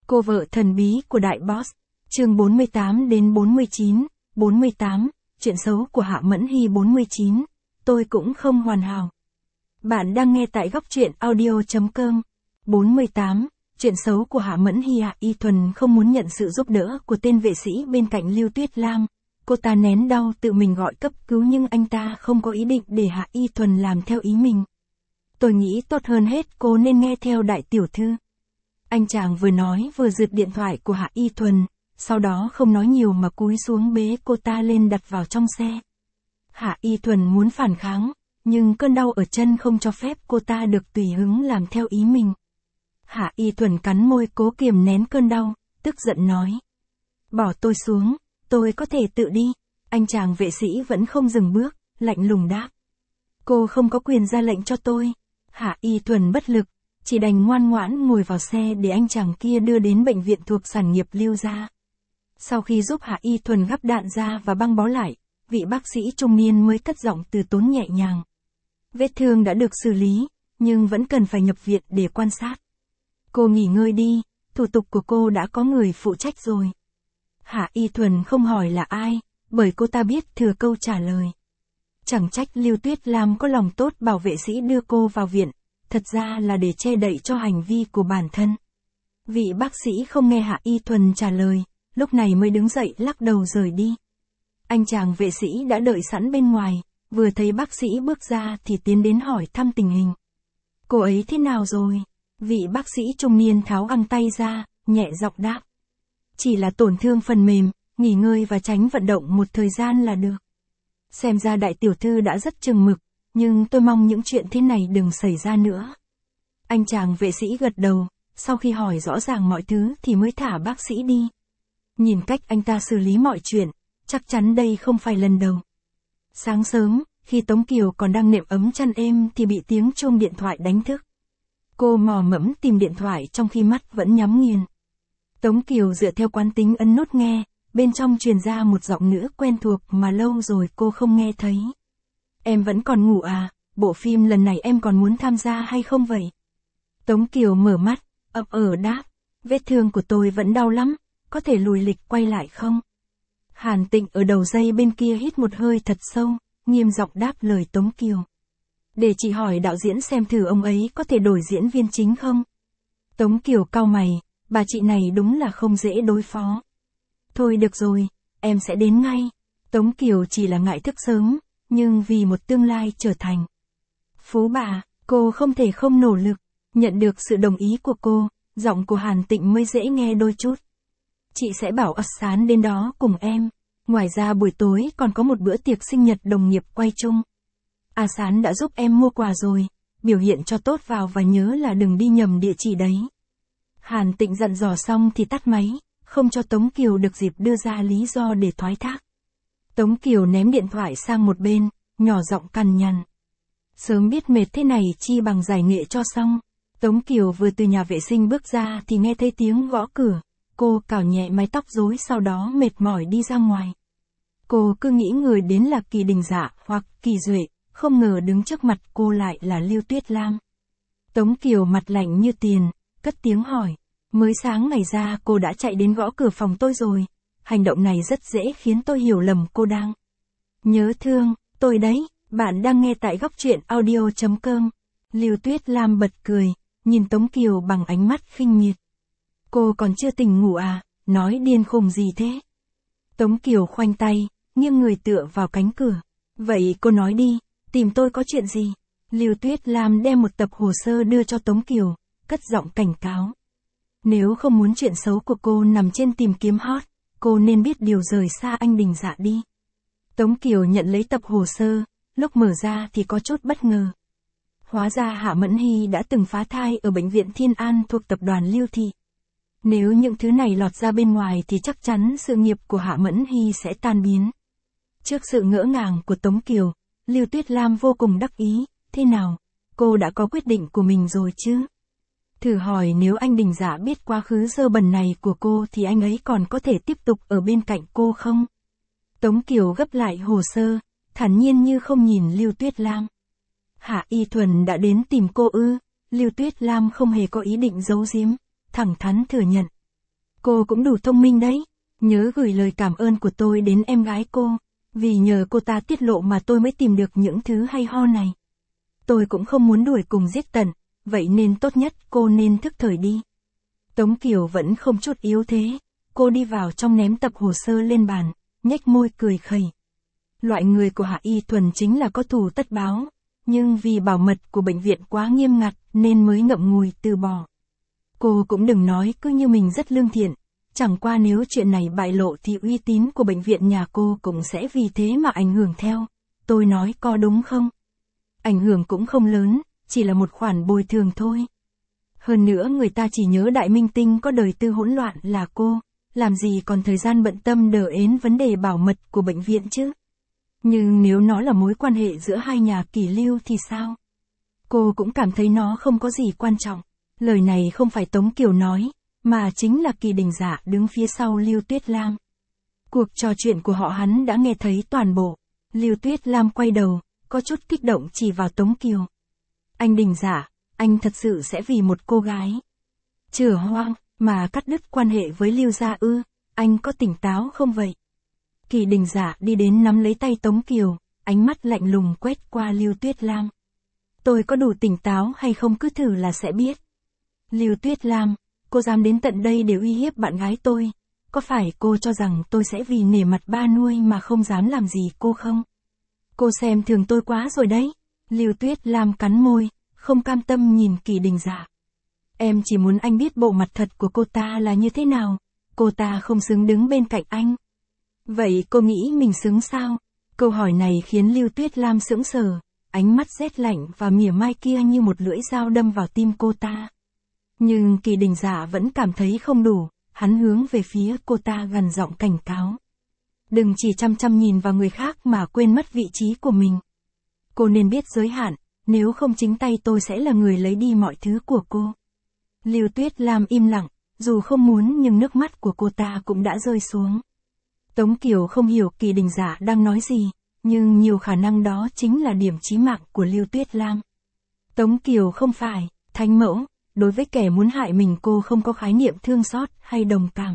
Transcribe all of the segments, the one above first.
Cô vợ thần bí của đại boss. Chương 48 đến 49, 48, chuyện xấu của Hạ Mẫn Hy 49, tôi cũng không hoàn hảo. Bạn đang nghe tại góc truyện audio.com. 48, chuyện xấu của Hạ Mẫn Hy. Hạ Y Thuần không muốn nhận sự giúp đỡ của tên vệ sĩ bên cạnh Lưu Tuyết Lam. Cô ta nén đau tự mình gọi cấp cứu nhưng anh ta không có ý định để Hạ Y Thuần làm theo ý mình. Tôi nghĩ tốt hơn hết cô nên nghe theo đại tiểu thư. Anh chàng vừa nói vừa giật điện thoại của Hạ Y Thuần, sau đó không nói nhiều mà cúi xuống bế cô ta lên đặt vào trong xe. Hạ Y Thuần muốn phản kháng, nhưng cơn đau ở chân không cho phép cô ta được tùy hứng làm theo ý mình. Hạ Y Thuần cắn môi cố kiềm nén cơn đau, tức giận nói. Bỏ tôi xuống, tôi có thể tự đi. Anh chàng vệ sĩ vẫn không dừng bước, lạnh lùng đáp. Cô không có quyền ra lệnh cho tôi. Hạ Y Thuần bất lực, chỉ đành ngoan ngoãn ngồi vào xe để anh chàng kia đưa đến bệnh viện thuộc sản nghiệp Lưu gia. Sau khi giúp Hạ Y Thuần gắp đạn ra và băng bó lại, vị bác sĩ trung niên mới cất giọng từ tốn nhẹ nhàng. Vết thương đã được xử lý, nhưng vẫn cần phải nhập viện để quan sát. Cô nghỉ ngơi đi, thủ tục của cô đã có người phụ trách rồi. Hạ Y Thuần không hỏi là ai, bởi cô ta biết thừa câu trả lời. Chẳng trách Lưu Tuyết Lam có lòng tốt bảo vệ sĩ đưa cô vào viện, thật ra là để che đậy cho hành vi của bản thân. Vị bác sĩ không nghe Hạ Y Thuần trả lời, lúc này mới đứng dậy lắc đầu rời đi. Anh chàng vệ sĩ đã đợi sẵn bên ngoài, vừa thấy bác sĩ bước ra thì tiến đến hỏi thăm tình hình. Cô ấy thế nào rồi? Vị bác sĩ trung niên tháo găng tay ra, nhẹ giọng đáp. Chỉ là tổn thương phần mềm, nghỉ ngơi và tránh vận động một thời gian là được. Xem ra đại tiểu thư đã rất chừng mực, nhưng tôi mong những chuyện thế này đừng xảy ra nữa. Anh chàng vệ sĩ gật đầu, sau khi hỏi rõ ràng mọi thứ thì mới thả bác sĩ đi. Nhìn cách anh ta xử lý mọi chuyện, chắc chắn đây không phải lần đầu. Sáng sớm, khi Tống Kiều còn đang nệm ấm chăn êm thì bị tiếng chuông điện thoại đánh thức. Cô mò mẫm tìm điện thoại trong khi mắt vẫn nhắm nghiền. Tống Kiều dựa theo quán tính ấn nút nghe, bên trong truyền ra một giọng nữ quen thuộc mà lâu rồi cô không nghe thấy. Em vẫn còn ngủ à, bộ phim lần này em còn muốn tham gia hay không vậy? Tống Kiều mở mắt, ậm đáp, vết thương của tôi vẫn đau lắm, có thể lùi lịch quay lại không? Hàn Tịnh ở đầu dây bên kia hít một hơi thật sâu, nghiêm giọng đáp lời Tống Kiều. Để chị hỏi đạo diễn xem thử ông ấy có thể đổi diễn viên chính không? Tống Kiều cau mày, bà chị này đúng là không dễ đối phó. Thôi được rồi, em sẽ đến ngay. Tống Kiều chỉ là ngại thức sớm, nhưng vì một tương lai trở thành phú bà, cô không thể không nỗ lực. Nhận được sự đồng ý của cô, giọng của Hàn Tịnh mới dễ nghe đôi chút. Chị sẽ bảo Sán đến đó cùng em. Ngoài ra buổi tối còn có một bữa tiệc sinh nhật đồng nghiệp quay chung. Sán đã giúp em mua quà rồi, biểu hiện cho tốt vào và nhớ là đừng đi nhầm địa chỉ đấy. Hàn Tịnh dặn dò xong thì tắt máy, không cho Tống Kiều được dịp đưa ra lý do để thoái thác. Tống Kiều ném điện thoại sang một bên, nhỏ giọng cằn nhằn. Sớm biết mệt thế này chi bằng giải nghệ cho xong. Tống Kiều vừa từ nhà vệ sinh bước ra thì nghe thấy tiếng gõ cửa. Cô cào nhẹ mái tóc rối sau đó mệt mỏi đi ra ngoài. Cô cứ nghĩ người đến là Kỳ Đình Dạ hoặc Kỳ Duệ, không ngờ đứng trước mặt cô lại là Lưu Tuyết Lam. Tống Kiều mặt lạnh như tiền, cất tiếng hỏi. Mới sáng ngày ra cô đã chạy đến gõ cửa phòng tôi rồi. Hành động này rất dễ khiến tôi hiểu lầm cô đang nhớ thương tôi đấy. Bạn đang nghe tại góc truyện audio.com. Lưu Tuyết Lam bật cười, nhìn Tống Kiều bằng ánh mắt khinh miệt. Cô còn chưa tỉnh ngủ à, nói điên khùng gì thế? Tống Kiều khoanh tay, nghiêng người tựa vào cánh cửa. Vậy cô nói đi, tìm tôi có chuyện gì? Lưu Tuyết Lam đem một tập hồ sơ đưa cho Tống Kiều, cất giọng cảnh cáo. Nếu không muốn chuyện xấu của cô nằm trên tìm kiếm hot, cô nên biết điều rời xa anh Đình Dạ đi. Tống Kiều nhận lấy tập hồ sơ, lúc mở ra thì có chút bất ngờ. Hóa ra Hạ Mẫn Hy đã từng phá thai ở bệnh viện Thiên An thuộc tập đoàn Lưu Thị. Nếu những thứ này lọt ra bên ngoài thì chắc chắn sự nghiệp của Hạ Mẫn Hy sẽ tan biến. Trước sự ngỡ ngàng của Tống Kiều, Lưu Tuyết Lam vô cùng đắc ý. Thế nào, cô đã có quyết định của mình rồi chứ? Thử hỏi nếu anh Đình Dạ biết quá khứ dơ bẩn này của cô thì anh ấy còn có thể tiếp tục ở bên cạnh cô không? Tống Kiều gấp lại hồ sơ, thản nhiên như không nhìn Lưu Tuyết Lam. Hạ Y Thuần đã đến tìm cô ư? Lưu Tuyết Lam không hề có ý định giấu giếm, thẳng thắn thừa nhận. Cô cũng đủ thông minh đấy. Nhớ gửi lời cảm ơn của tôi đến em gái cô. Vì nhờ cô ta tiết lộ mà tôi mới tìm được những thứ hay ho này. Tôi cũng không muốn đuổi cùng giết tận, vậy nên tốt nhất cô nên thức thời đi. Tống Kiều vẫn không chút yếu thế. Cô đi vào trong ném tập hồ sơ lên bàn, nhếch môi cười khẩy. Loại người của Hạ Y Thuần chính là có thù tất báo, nhưng vì bảo mật của bệnh viện quá nghiêm ngặt nên mới ngậm ngùi từ bỏ. Cô cũng đừng nói cứ như mình rất lương thiện, chẳng qua nếu chuyện này bại lộ thì uy tín của bệnh viện nhà cô cũng sẽ vì thế mà ảnh hưởng theo. Tôi nói có đúng không? Ảnh hưởng cũng không lớn, chỉ là một khoản bồi thường thôi. Hơn nữa người ta chỉ nhớ đại minh tinh có đời tư hỗn loạn là cô, làm gì còn thời gian bận tâm đờ ến vấn đề bảo mật của bệnh viện chứ. Nhưng nếu nó là mối quan hệ giữa hai nhà Kỷ Lưu thì sao? Cô cũng cảm thấy nó không có gì quan trọng. Lời này không phải Tống Kiều nói, mà chính là Kỳ Đình Dạ đứng phía sau Lưu Tuyết Lam. Cuộc trò chuyện của họ hắn đã nghe thấy toàn bộ. Lưu Tuyết Lam quay đầu, có chút kích động chỉ vào Tống Kiều. Anh Đình Dạ, anh thật sự sẽ vì một cô gái chửa hoang mà cắt đứt quan hệ với Lưu gia ư? Anh có tỉnh táo không vậy? Kỳ Đình Dạ đi đến nắm lấy tay Tống Kiều, ánh mắt lạnh lùng quét qua Lưu Tuyết Lam. Tôi có đủ tỉnh táo hay không cứ thử là sẽ biết. Lưu Tuyết Lam, cô dám đến tận đây để uy hiếp bạn gái tôi. Có phải cô cho rằng tôi sẽ vì nể mặt ba nuôi mà không dám làm gì cô không? Cô xem thường tôi quá rồi đấy. Lưu Tuyết Lam cắn môi, không cam tâm nhìn Kỳ Đình Dạ. Em chỉ muốn anh biết bộ mặt thật của cô ta là như thế nào. Cô ta không xứng đứng bên cạnh anh. Vậy cô nghĩ mình xứng sao? Câu hỏi này khiến Lưu Tuyết Lam sững sờ, ánh mắt rét lạnh và mỉa mai kia như một lưỡi dao đâm vào tim cô ta. Nhưng Kỳ Đình Dạ vẫn cảm thấy không đủ, hắn hướng về phía cô ta gằn giọng cảnh cáo. Đừng chỉ chăm chăm nhìn vào người khác mà quên mất vị trí của mình. Cô nên biết giới hạn, nếu không chính tay tôi sẽ là người lấy đi mọi thứ của cô. Lưu Tuyết Lam im lặng, dù không muốn nhưng nước mắt của cô ta cũng đã rơi xuống. Tống Kiều không hiểu Kỳ Đình Dạ đang nói gì, nhưng nhiều khả năng đó chính là điểm chí mạng của Lưu Tuyết Lam. Tống Kiều không phải thánh mẫu, đối với kẻ muốn hại mình cô không có khái niệm thương xót hay đồng cảm.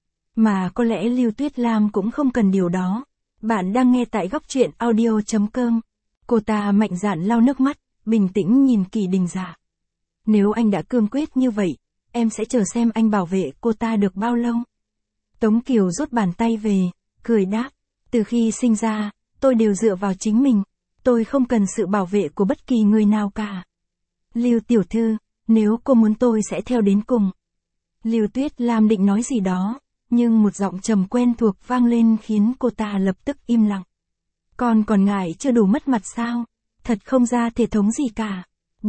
Mà có lẽ Lưu Tuyết Lam cũng không cần điều đó. Bạn đang nghe tại góc truyện audio.com. Cô ta mạnh dạn lau nước mắt, bình tĩnh nhìn Kỳ Đình Dạ. Nếu anh đã cương quyết như vậy, em sẽ chờ xem anh bảo vệ cô ta được bao lâu. Tống Kiều rút bàn tay về, cười đáp, từ khi sinh ra, tôi đều dựa vào chính mình, tôi không cần sự bảo vệ của bất kỳ người nào cả. Lưu tiểu thư, nếu cô muốn tôi sẽ theo đến cùng. Lưu Tuyết Lam định nói gì đó, nhưng một giọng trầm quen thuộc vang lên khiến cô ta lập tức im lặng. Con còn ngại chưa đủ mất mặt sao? Thật không ra thể thống gì cả.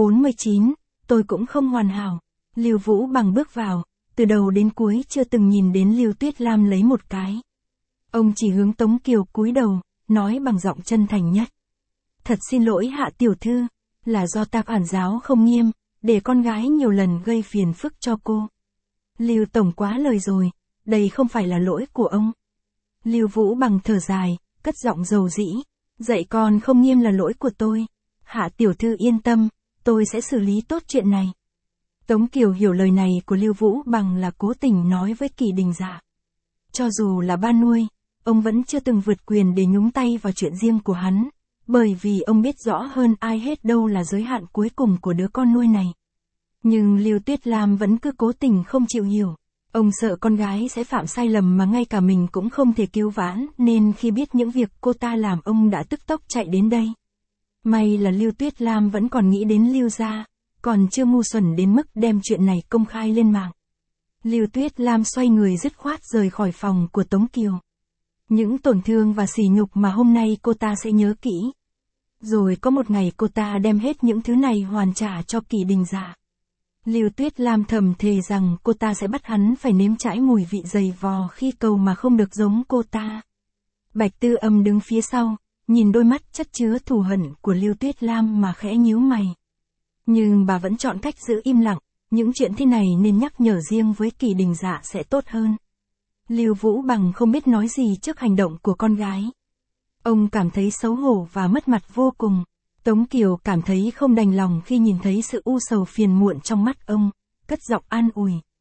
49, tôi cũng không hoàn hảo. Lưu Vũ Bằng bước vào, từ đầu đến cuối chưa từng nhìn đến Lưu Tuyết Lam lấy một cái. Ông chỉ hướng Tống Kiều cúi đầu, nói bằng giọng chân thành nhất. Thật xin lỗi Hạ tiểu thư, là do ta quản giáo không nghiêm, để con gái nhiều lần gây phiền phức cho cô. Lưu tổng quá lời rồi, đây không phải là lỗi của ông. Lưu Vũ Bằng thở dài, cất giọng dầu dĩ, dạy con không nghiêm là lỗi của tôi. Hạ tiểu thư yên tâm, tôi sẽ xử lý tốt chuyện này. Tống Kiều hiểu lời này của Lưu Vũ Bằng là cố tình nói với Kỳ Đình Dạ. Cho dù là ba nuôi, ông vẫn chưa từng vượt quyền để nhúng tay vào chuyện riêng của hắn, bởi vì ông biết rõ hơn ai hết đâu là giới hạn cuối cùng của đứa con nuôi này. Nhưng Lưu Tuyết Lam vẫn cứ cố tình không chịu hiểu. Ông sợ con gái sẽ phạm sai lầm mà ngay cả mình cũng không thể cứu vãn, nên khi biết những việc cô ta làm ông đã tức tốc chạy đến đây. May là Lưu Tuyết Lam vẫn còn nghĩ đến Lưu gia, còn chưa ngu xuẩn đến mức đem chuyện này công khai lên mạng. Lưu Tuyết Lam xoay người dứt khoát rời khỏi phòng của Tống Kiều. Những tổn thương và sỉ nhục mà hôm nay cô ta sẽ nhớ kỹ. Rồi có một ngày cô ta đem hết những thứ này hoàn trả cho Kỳ Đình Dạ. Lưu Tuyết Lam thầm thề rằng cô ta sẽ bắt hắn phải nếm trải mùi vị dày vò khi cầu mà không được giống cô ta. Bạch Tư Âm đứng phía sau, nhìn đôi mắt chất chứa thù hận của Lưu Tuyết Lam mà khẽ nhíu mày. Nhưng bà vẫn chọn cách giữ im lặng, những chuyện thế này nên nhắc nhở riêng với Kỳ Đình Dạ sẽ tốt hơn. Lưu Vũ Bằng không biết nói gì trước hành động của con gái. Ông cảm thấy xấu hổ và mất mặt vô cùng. Tống Kiều cảm thấy không đành lòng khi nhìn thấy sự u sầu phiền muộn trong mắt ông, cất giọng an ủi.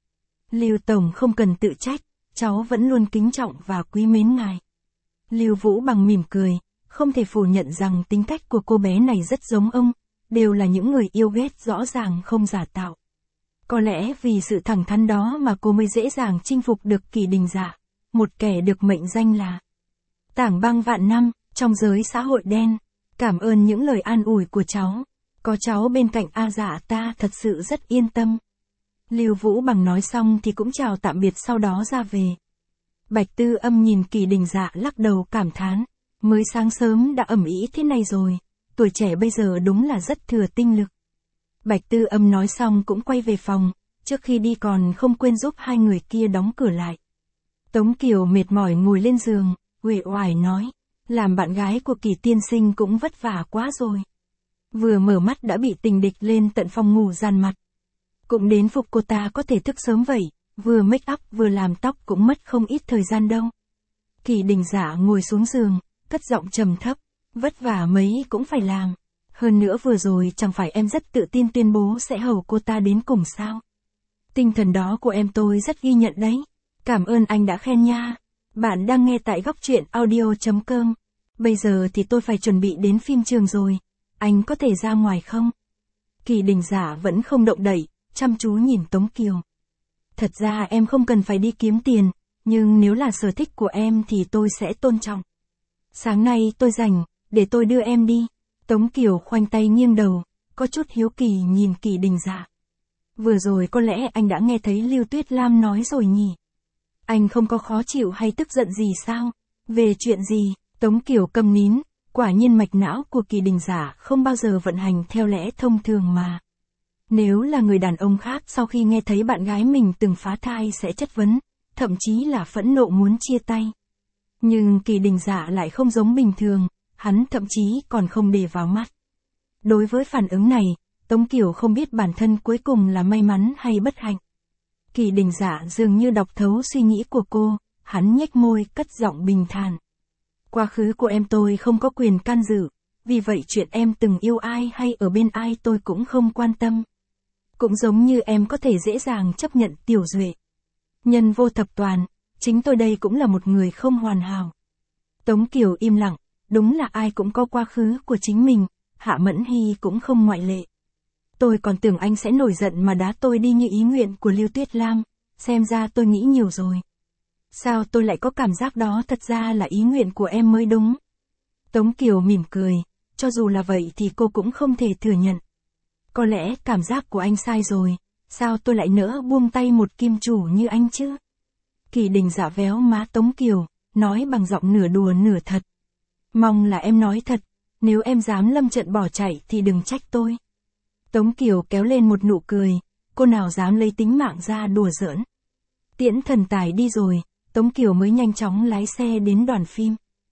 Lưu Tổng không cần tự trách, cháu vẫn luôn kính trọng và quý mến ngài. Lưu Vũ Bằng mỉm cười, không thể phủ nhận rằng tính cách của cô bé này rất giống ông, đều là những người yêu ghét rõ ràng không giả tạo. Có lẽ vì sự thẳng thắn đó mà cô mới dễ dàng chinh phục được Kỳ Đình Dạ, một kẻ được mệnh danh là tảng băng vạn năm, trong giới xã hội đen. Cảm ơn những lời an ủi của cháu. Có cháu bên cạnh A Dạ ta thật sự rất yên tâm. Lưu Vũ Bằng nói xong thì cũng chào tạm biệt sau đó ra về. Bạch Tư Âm nhìn Kỳ Đình Dạ lắc đầu cảm thán. Mới sáng sớm đã ầm ĩ thế này rồi, tuổi trẻ bây giờ đúng là rất thừa tinh lực. Bạch Tư Âm nói xong cũng quay về phòng, trước khi đi còn không quên giúp hai người kia đóng cửa lại. Tống Kiều mệt mỏi ngồi lên giường, uể oải nói, làm bạn gái của Kỳ tiên sinh cũng vất vả quá rồi. Vừa mở mắt đã bị tình địch lên tận phòng ngủ dàn mặt. Cũng đến phục cô ta có thể thức sớm vậy, vừa make up vừa làm tóc cũng mất không ít thời gian đâu. Kỳ Đình Dạ ngồi xuống giường, cất giọng trầm thấp, vất vả mấy cũng phải làm. Hơn nữa vừa rồi chẳng phải em rất tự tin tuyên bố sẽ hầu cô ta đến cùng sao. Tinh thần đó của em tôi rất ghi nhận đấy. Cảm ơn anh đã khen nha. Bạn đang nghe tại góc truyện audio.com. Bây giờ thì tôi phải chuẩn bị đến phim trường rồi. Anh có thể ra ngoài không? Kỳ Đình Dạ vẫn không động đậy, chăm chú nhìn Tống Kiều. Thật ra em không cần phải đi kiếm tiền, nhưng nếu là sở thích của em thì tôi sẽ tôn trọng. Sáng nay tôi rảnh, để tôi đưa em đi. Tống Kiều khoanh tay nghiêng đầu, có chút hiếu kỳ nhìn Kỳ Đình Dạ. Vừa rồi có lẽ anh đã nghe thấy Lưu Tuyết Lam nói rồi nhỉ? Anh không có khó chịu hay tức giận gì sao? Về chuyện gì? Tống Kiều câm nín, quả nhiên mạch não của Kỳ Đình Dạ không bao giờ vận hành theo lẽ thông thường mà. Nếu là người đàn ông khác sau khi nghe thấy bạn gái mình từng phá thai sẽ chất vấn, thậm chí là phẫn nộ muốn chia tay. Nhưng Kỳ Đình Dạ lại không giống bình thường, hắn thậm chí còn không để vào mắt. Đối với phản ứng này, Tống Kiều không biết bản thân cuối cùng là may mắn hay bất hạnh. Kỳ Đình Dạ dường như đọc thấu suy nghĩ của cô, hắn nhếch môi cất giọng bình thản. Quá khứ của em tôi không có quyền can dự, vì vậy chuyện em từng yêu ai hay ở bên ai tôi cũng không quan tâm. Cũng giống như em có thể dễ dàng chấp nhận Tiểu Duệ. Nhân vô thập toàn, chính tôi đây cũng là một người không hoàn hảo. Tống Kiều im lặng, đúng là ai cũng có quá khứ của chính mình, Hạ Mẫn Hy cũng không ngoại lệ. Tôi còn tưởng anh sẽ nổi giận mà đá tôi đi như ý nguyện của Lưu Tuyết Lam, xem ra tôi nghĩ nhiều rồi. Sao tôi lại có cảm giác đó thật ra là ý nguyện của em mới đúng. Tống Kiều mỉm cười, cho dù là vậy thì cô cũng không thể thừa nhận. Có lẽ cảm giác của anh sai rồi, sao tôi lại nỡ buông tay một kim chủ như anh chứ? Kỳ Đình Dạ véo má Tống Kiều, nói bằng giọng nửa đùa nửa thật. Mong là em nói thật, nếu em dám lâm trận bỏ chạy thì đừng trách tôi. Tống Kiều kéo lên một nụ cười, cô nào dám lấy tính mạng ra đùa giỡn. Tiễn thần tài đi rồi, Tống Kiều mới nhanh chóng lái xe đến đoàn phim.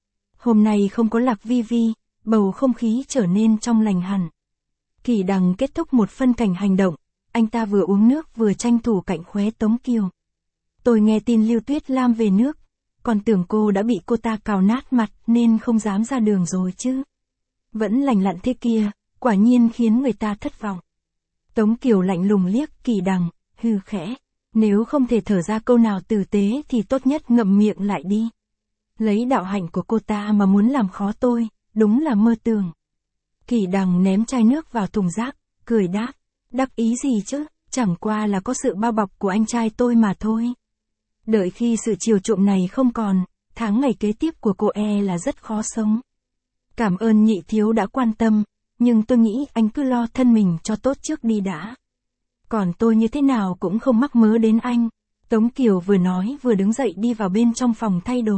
Hôm nay không có Lạc Vi Vi, bầu không khí trở nên trong lành hẳn. Kỳ Đằng kết thúc một phân cảnh hành động, anh ta vừa uống nước vừa tranh thủ cạnh khóe Tống Kiều. Tôi nghe tin Lưu Tuyết Lam về nước, còn tưởng cô đã bị cô ta cào nát mặt nên không dám ra đường rồi chứ. Vẫn lành lặn thế kia, quả nhiên khiến người ta thất vọng. Tống Kiều lạnh lùng liếc Kỳ Đằng, hừ khẽ. Nếu không thể thở ra câu nào tử tế thì tốt nhất ngậm miệng lại đi. Lấy đạo hạnh của cô ta mà muốn làm khó tôi, đúng là mơ tưởng. Kỳ Đằng ném chai nước vào thùng rác, cười đáp. Đắc ý gì chứ, chẳng qua là có sự bao bọc của anh trai tôi mà thôi. Đợi khi sự chiều chuộng này không còn, tháng ngày kế tiếp của cô là rất khó sống. Cảm ơn nhị thiếu đã quan tâm, nhưng tôi nghĩ anh cứ lo thân mình cho tốt trước đi đã. Còn tôi như thế nào cũng không mắc mớ đến anh. Tống Kiều vừa nói vừa đứng dậy đi vào bên trong phòng thay đồ.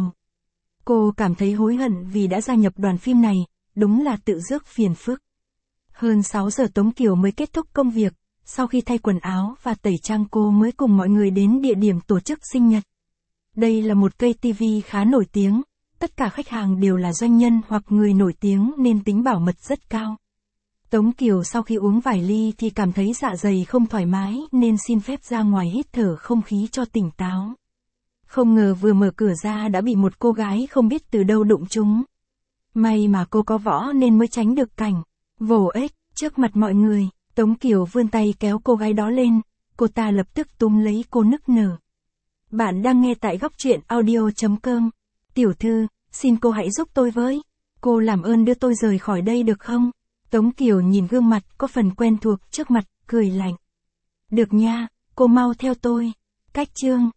Cô cảm thấy hối hận vì đã gia nhập đoàn phim này, đúng là tự rước phiền phức. Hơn 6 giờ Tống Kiều mới kết thúc công việc, sau khi thay quần áo và tẩy trang cô mới cùng mọi người đến địa điểm tổ chức sinh nhật. Đây là một cây TV khá nổi tiếng, tất cả khách hàng đều là doanh nhân hoặc người nổi tiếng nên tính bảo mật rất cao. Tống Kiều sau khi uống vài ly thì cảm thấy dạ dày không thoải mái nên xin phép ra ngoài hít thở không khí cho tỉnh táo. Không ngờ vừa mở cửa ra đã bị một cô gái không biết từ đâu đụng trúng. May mà cô có võ nên mới tránh được cảnh vồ ếch trước mặt mọi người. Tống Kiều vươn tay kéo cô gái đó lên, Cô ta lập tức túm lấy cô nức nở. Bạn đang nghe tại góc truyện audio.com. Tiểu thư, xin cô hãy giúp tôi với. Cô làm ơn đưa tôi rời khỏi đây được không? Tống Kiều nhìn gương mặt có phần quen thuộc trước mặt, cười lạnh. Được nha, cô mau theo tôi. Cách chương